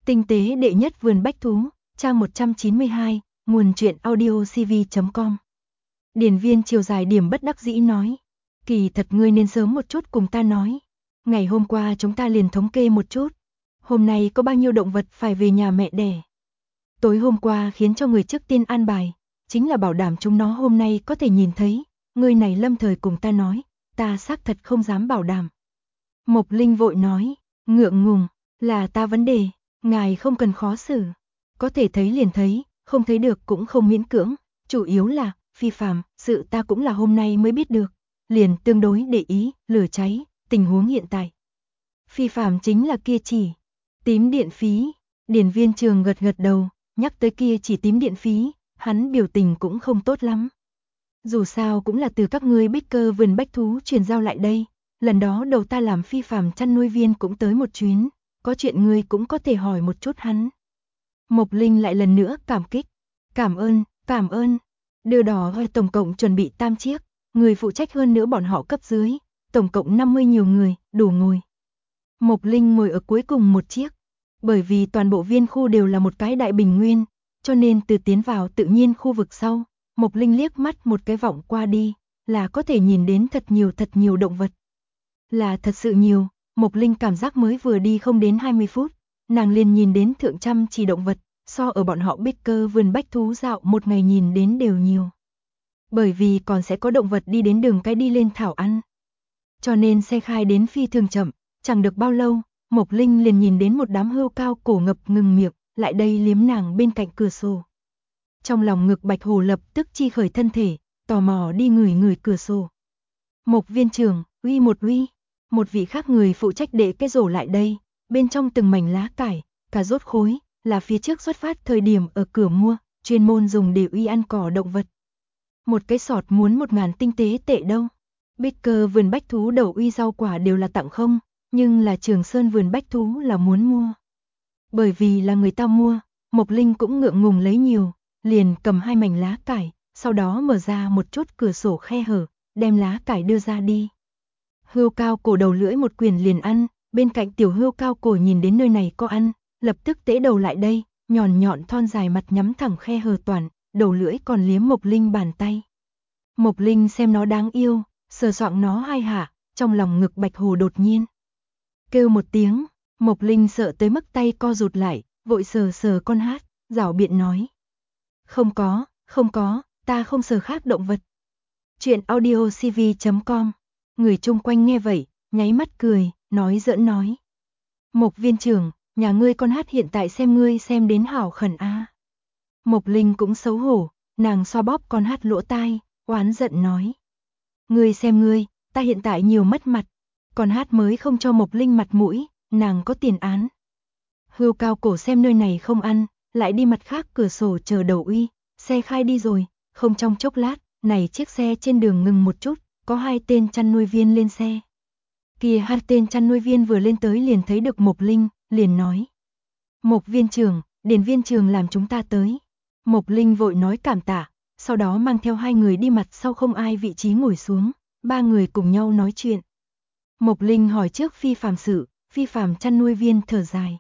Tinh tế đệ nhất vườn bách thú, trang 192, nguồn truyện audiocv.com. Điển viên chiều dài điểm bất đắc dĩ nói. Kỳ thật ngươi nên sớm một chút cùng ta nói. Ngày hôm qua chúng ta liền thống kê một chút. Hôm nay có bao nhiêu động vật phải về nhà mẹ đẻ. Tối hôm qua khiến cho người trước tiên an bài, chính là bảo đảm chúng nó hôm nay có thể nhìn thấy. Ngươi này lâm thời cùng ta nói, ta xác thật không dám bảo đảm. Mộc Linh vội nói, ngượng ngùng, là ta vấn đề. Ngài không cần khó xử, có thể thấy liền thấy, không thấy được cũng không miễn cưỡng, chủ yếu là, phi phàm, sự ta cũng là hôm nay mới biết được, liền tương đối để ý, lửa cháy, tình huống hiện tại. Phi phàm chính là kia chỉ, tím điện phí, Điển viên trường gật gật đầu, nhắc tới kia chỉ tím điện phí, hắn biểu tình cũng không tốt lắm. Dù sao cũng là từ các ngươi bích cơ vườn bách thú truyền giao lại đây, lần đó đầu ta làm phi phàm chăn nuôi viên cũng tới một chuyến. Có chuyện ngươi cũng có thể hỏi một chút hắn. Mộc Linh lại lần nữa cảm kích. Cảm ơn. Đưa đỏ hơi tổng cộng chuẩn bị 8 chiếc, người phụ trách hơn nữa bọn họ cấp dưới, tổng cộng 50 nhiều người, đủ ngồi. Mộc Linh ngồi ở cuối cùng một chiếc, bởi vì toàn bộ viên khu đều là một cái đại bình nguyên, cho nên từ tiến vào tự nhiên khu vực sau, Mộc Linh liếc mắt một cái vọng qua đi, là có thể nhìn đến thật nhiều động vật. Là thật sự nhiều. Mộc Linh cảm giác mới vừa đi không đến 20 phút, nàng liền nhìn đến thượng trăm chỉ động vật, so ở bọn họ bích cơ vườn bách thú dạo một ngày nhìn đến đều nhiều. Bởi vì còn sẽ có động vật đi đến đường cái đi lên thảo ăn. Cho nên xe khai đến phi thường chậm, chẳng được bao lâu, Mộc Linh liền nhìn đến một đám hươu cao cổ ngập ngừng miệng, lại đây liếm nàng bên cạnh cửa sổ. Trong lòng ngực Bạch Hồ lập tức chi khởi thân thể, tò mò đi ngửi cửa sổ. Mộc viên trưởng, uy. Một vị khác người phụ trách đệ cái rổ lại đây, bên trong từng mảnh lá cải, cà rốt khối, là phía trước xuất phát thời điểm ở cửa mua, chuyên môn dùng để uy ăn cỏ động vật. Một cái sọt muốn 1.000 tinh tế tệ đâu. Bích cơ vườn bách thú đầu uy rau quả đều là tặng không, nhưng là Trường Sơn vườn bách thú là muốn mua. Bởi vì là người ta mua, Mộc Linh cũng ngượng ngùng lấy nhiều, liền cầm 2 mảnh lá cải, sau đó mở ra một chút cửa sổ khe hở, đem lá cải đưa ra đi. Hươu cao cổ đầu lưỡi một quyền liền ăn, bên cạnh tiểu hươu cao cổ nhìn đến nơi này có ăn, lập tức tễ đầu lại đây, nhọn thon dài mặt nhắm thẳng khe hở toàn, đầu lưỡi còn liếm Mộc Linh bàn tay. Mộc Linh xem nó đáng yêu, sờ soạng nó 2 hạ, trong lòng ngực Bạch Hồ đột nhiên kêu một tiếng, Mộc Linh sợ tới mức tay co rụt lại, vội sờ con hát, giảo biện nói. Không có, ta không sờ khác động vật. Chuyện audiocv.com. Người chung quanh nghe vậy, nháy mắt cười, nói giỡn nói. Mộc viên trưởng, nhà ngươi con hát hiện tại xem ngươi xem đến hảo khẩn a. Mộc Linh cũng xấu hổ, nàng xoa bóp con hát lỗ tai, oán giận nói. Ngươi xem ngươi, ta hiện tại nhiều mất mặt. Con hát mới không cho Mộc Linh mặt mũi, nàng có tiền án. Hươu cao cổ xem nơi này không ăn, lại đi mặt khác cửa sổ chờ đầu uy, xe khai đi rồi, không trong chốc lát, này chiếc xe trên đường ngừng một chút. Có 2 tên chăn nuôi viên lên xe. Kia 2 tên chăn nuôi viên vừa lên tới liền thấy được Mộc Linh, liền nói. Mộc viên trưởng, Điển viên trưởng làm chúng ta tới. Mộc Linh vội nói cảm tạ, sau đó mang theo 2 người đi mặt sau không ai vị trí ngồi xuống, 3 người cùng nhau nói chuyện. Mộc Linh hỏi trước phi phàm sự, phi phàm chăn nuôi viên thở dài.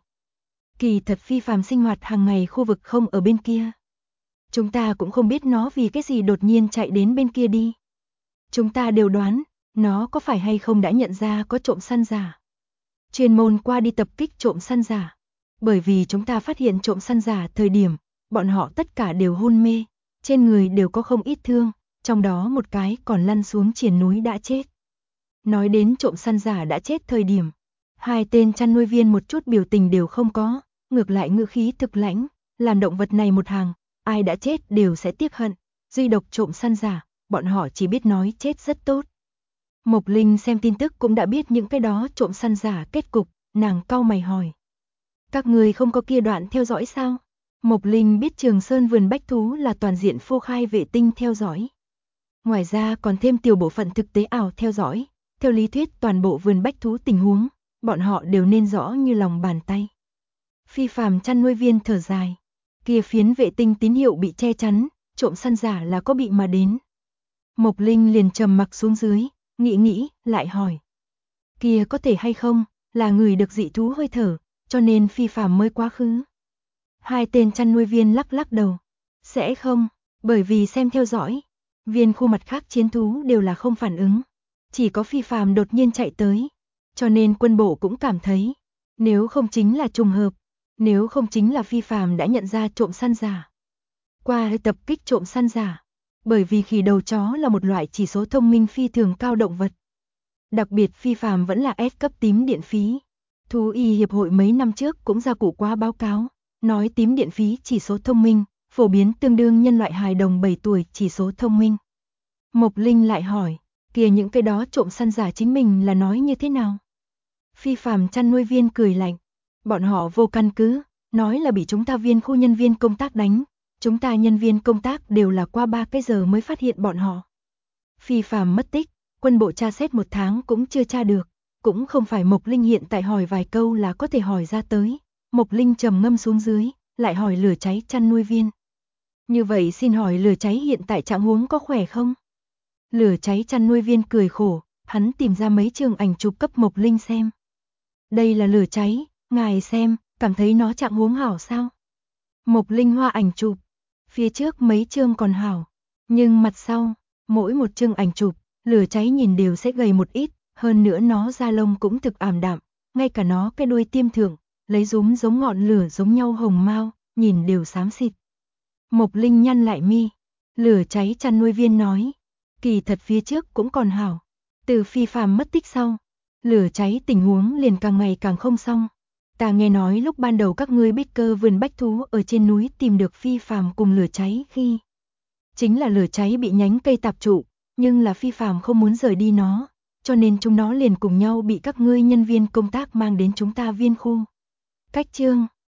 Kỳ thật phi phàm sinh hoạt hàng ngày khu vực không ở bên kia. Chúng ta cũng không biết nó vì cái gì đột nhiên chạy đến bên kia đi. Chúng ta đều đoán, nó có phải hay không đã nhận ra có trộm săn giả. Chuyên môn qua đi tập kích trộm săn giả. Bởi vì chúng ta phát hiện trộm săn giả thời điểm, bọn họ tất cả đều hôn mê, trên người đều có không ít thương, trong đó một cái còn lăn xuống triển núi đã chết. Nói đến trộm săn giả đã chết thời điểm, 2 tên chăn nuôi viên một chút biểu tình đều không có, ngược lại ngữ khí thực lãnh, làm động vật này một hàng, ai đã chết đều sẽ tiếc hận, duy độc trộm săn giả. Bọn họ chỉ biết nói chết rất tốt. Mộc Linh xem tin tức cũng đã biết những cái đó trộm săn giả kết cục, nàng cau mày hỏi. Các người không có kia đoạn theo dõi sao? Mộc Linh biết Trường Sơn vườn bách thú là toàn diện phô khai vệ tinh theo dõi. Ngoài ra còn thêm tiểu bộ phận thực tế ảo theo dõi, theo lý thuyết toàn bộ vườn bách thú tình huống, bọn họ đều nên rõ như lòng bàn tay. Phi phàm chăn nuôi viên thở dài, kia phiến vệ tinh tín hiệu bị che chắn, trộm săn giả là có bị mà đến. Mộc Linh liền trầm mặc xuống dưới, nghĩ, lại hỏi. Kia có thể hay không, là người được dị thú hơi thở, cho nên Phi Phàm mới quá khứ. Hai tên chăn nuôi viên lắc lắc đầu. Sẽ không, bởi vì xem theo dõi, viên khu mặt khác chiến thú đều là không phản ứng. Chỉ có Phi Phàm đột nhiên chạy tới. Cho nên quân bộ cũng cảm thấy, nếu không chính là trùng hợp, nếu không chính là Phi Phàm đã nhận ra trộm săn giả. Qua tập kích trộm săn giả, bởi vì khỉ đầu chó là một loại chỉ số thông minh phi thường cao động vật. Đặc biệt Phi Phàm vẫn là S cấp tím điện phí. Thú y hiệp hội mấy năm trước cũng ra cụ quá báo cáo, nói tím điện phí chỉ số thông minh, phổ biến tương đương nhân loại hài đồng 7 tuổi chỉ số thông minh. Mộc Linh lại hỏi, kìa những cái đó trộm săn giả chính mình là nói như thế nào? Phi Phàm chăn nuôi viên cười lạnh, bọn họ vô căn cứ, nói là bị chúng ta viên khu nhân viên công tác đánh, chúng ta nhân viên công tác đều là qua 3 cái giờ mới phát hiện bọn họ. Phi Phàm mất tích, quân bộ tra xét 1 tháng cũng chưa tra được, cũng không phải Mộc Linh hiện tại hỏi vài câu là có thể hỏi ra tới. Mộc Linh trầm ngâm xuống dưới, lại hỏi lửa cháy chăn nuôi viên. Như vậy xin hỏi lửa cháy hiện tại trạng huống có khỏe không? Lửa cháy chăn nuôi viên cười khổ, hắn tìm ra mấy chương ảnh chụp cấp Mộc Linh xem. Đây là lửa cháy, ngài xem, cảm thấy nó trạng huống hảo sao? Mộc Linh hoa ảnh chụp, phía trước mấy chương còn hảo, nhưng mặt sau, mỗi một chương ảnh chụp, lửa cháy nhìn đều sẽ gầy một ít, hơn nữa nó da lông cũng thực ảm đạm, ngay cả nó cái đuôi tiêm thượng, lấy rúm giống ngọn lửa giống nhau hồng mau, nhìn đều xám xịt. Mộc Linh nhăn lại mi, lửa cháy chăn nuôi viên nói, kỳ thật phía trước cũng còn hảo, từ Phi Phàm mất tích sau, lửa cháy tình huống liền càng ngày càng không xong. Ta nghe nói lúc ban đầu các ngươi bích cơ vườn bách thú ở trên núi tìm được Phi Phàm cùng lửa cháy khi chính là lửa cháy bị nhánh cây tạp trụ, nhưng là Phi Phàm không muốn rời đi nó, cho nên chúng nó liền cùng nhau bị các ngươi nhân viên công tác mang đến chúng ta viên khu. Cách chương